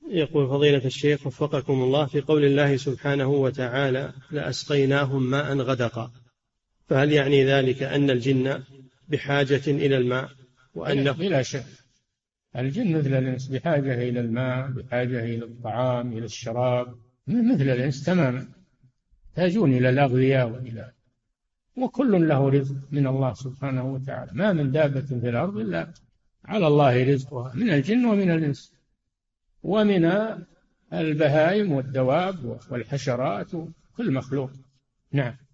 يقول فضيلة الشيخ وفقكم الله، في قول الله سبحانه وتعالى لأسقيناهم ماء غدقا، فهل يعني ذلك أن الجن بحاجة إلى الماء وأنه بلا شك الجن مثل الإنس بحاجة إلى الماء، بحاجة إلى الطعام، إلى الشراب، مثل الإنس تماما، يحتاجون إلى الأغذية وكل له رزق من الله سبحانه وتعالى. ما من دابة في الأرض إلا على الله رزقها، من الجن ومن الإنس ومن البهائم والدواب والحشرات وكل مخلوق. نعم.